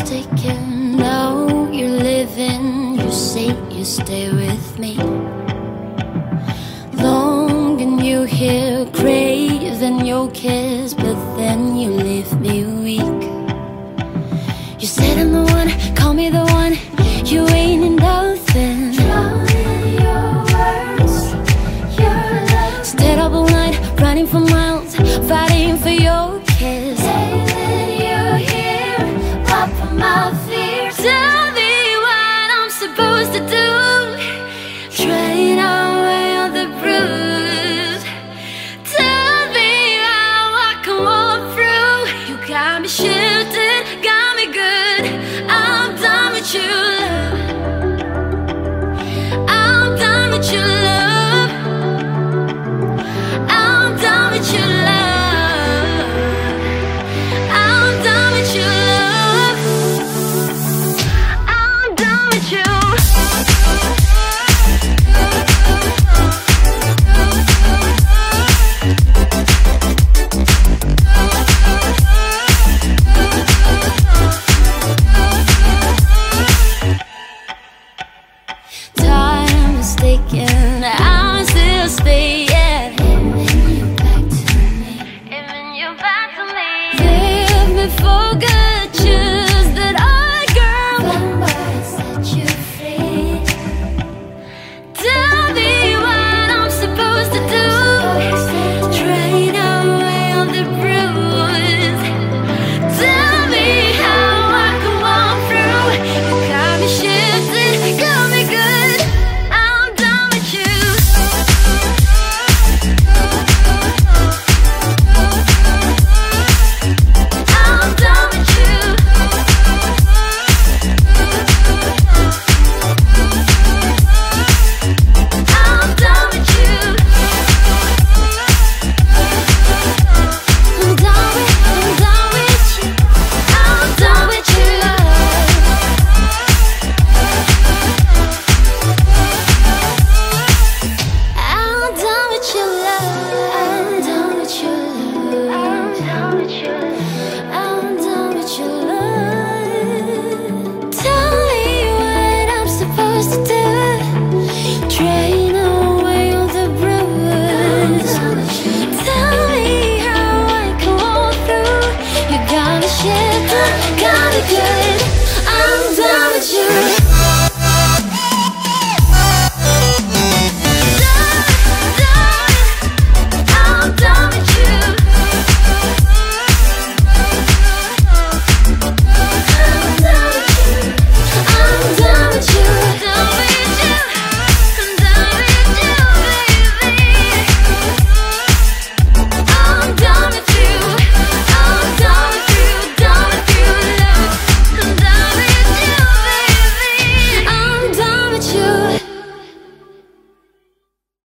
mistaken. Now you're living, you say you stay with me. Longing you hear, craving your kiss, but then you leave me weak. You said I'm the one, call me the one, you ain't nothing. Drowning your words, your love. Stayed up all night, running for miles, fighting for your kiss. My fears. Tell me what I'm supposed to do. Train away all the bruise. Tell me how I can walk through. You got me shifted, got me good. I'm done with you, love. I'm done with you, love. I'm done with you, love. I'm done with you, love. Time is taken.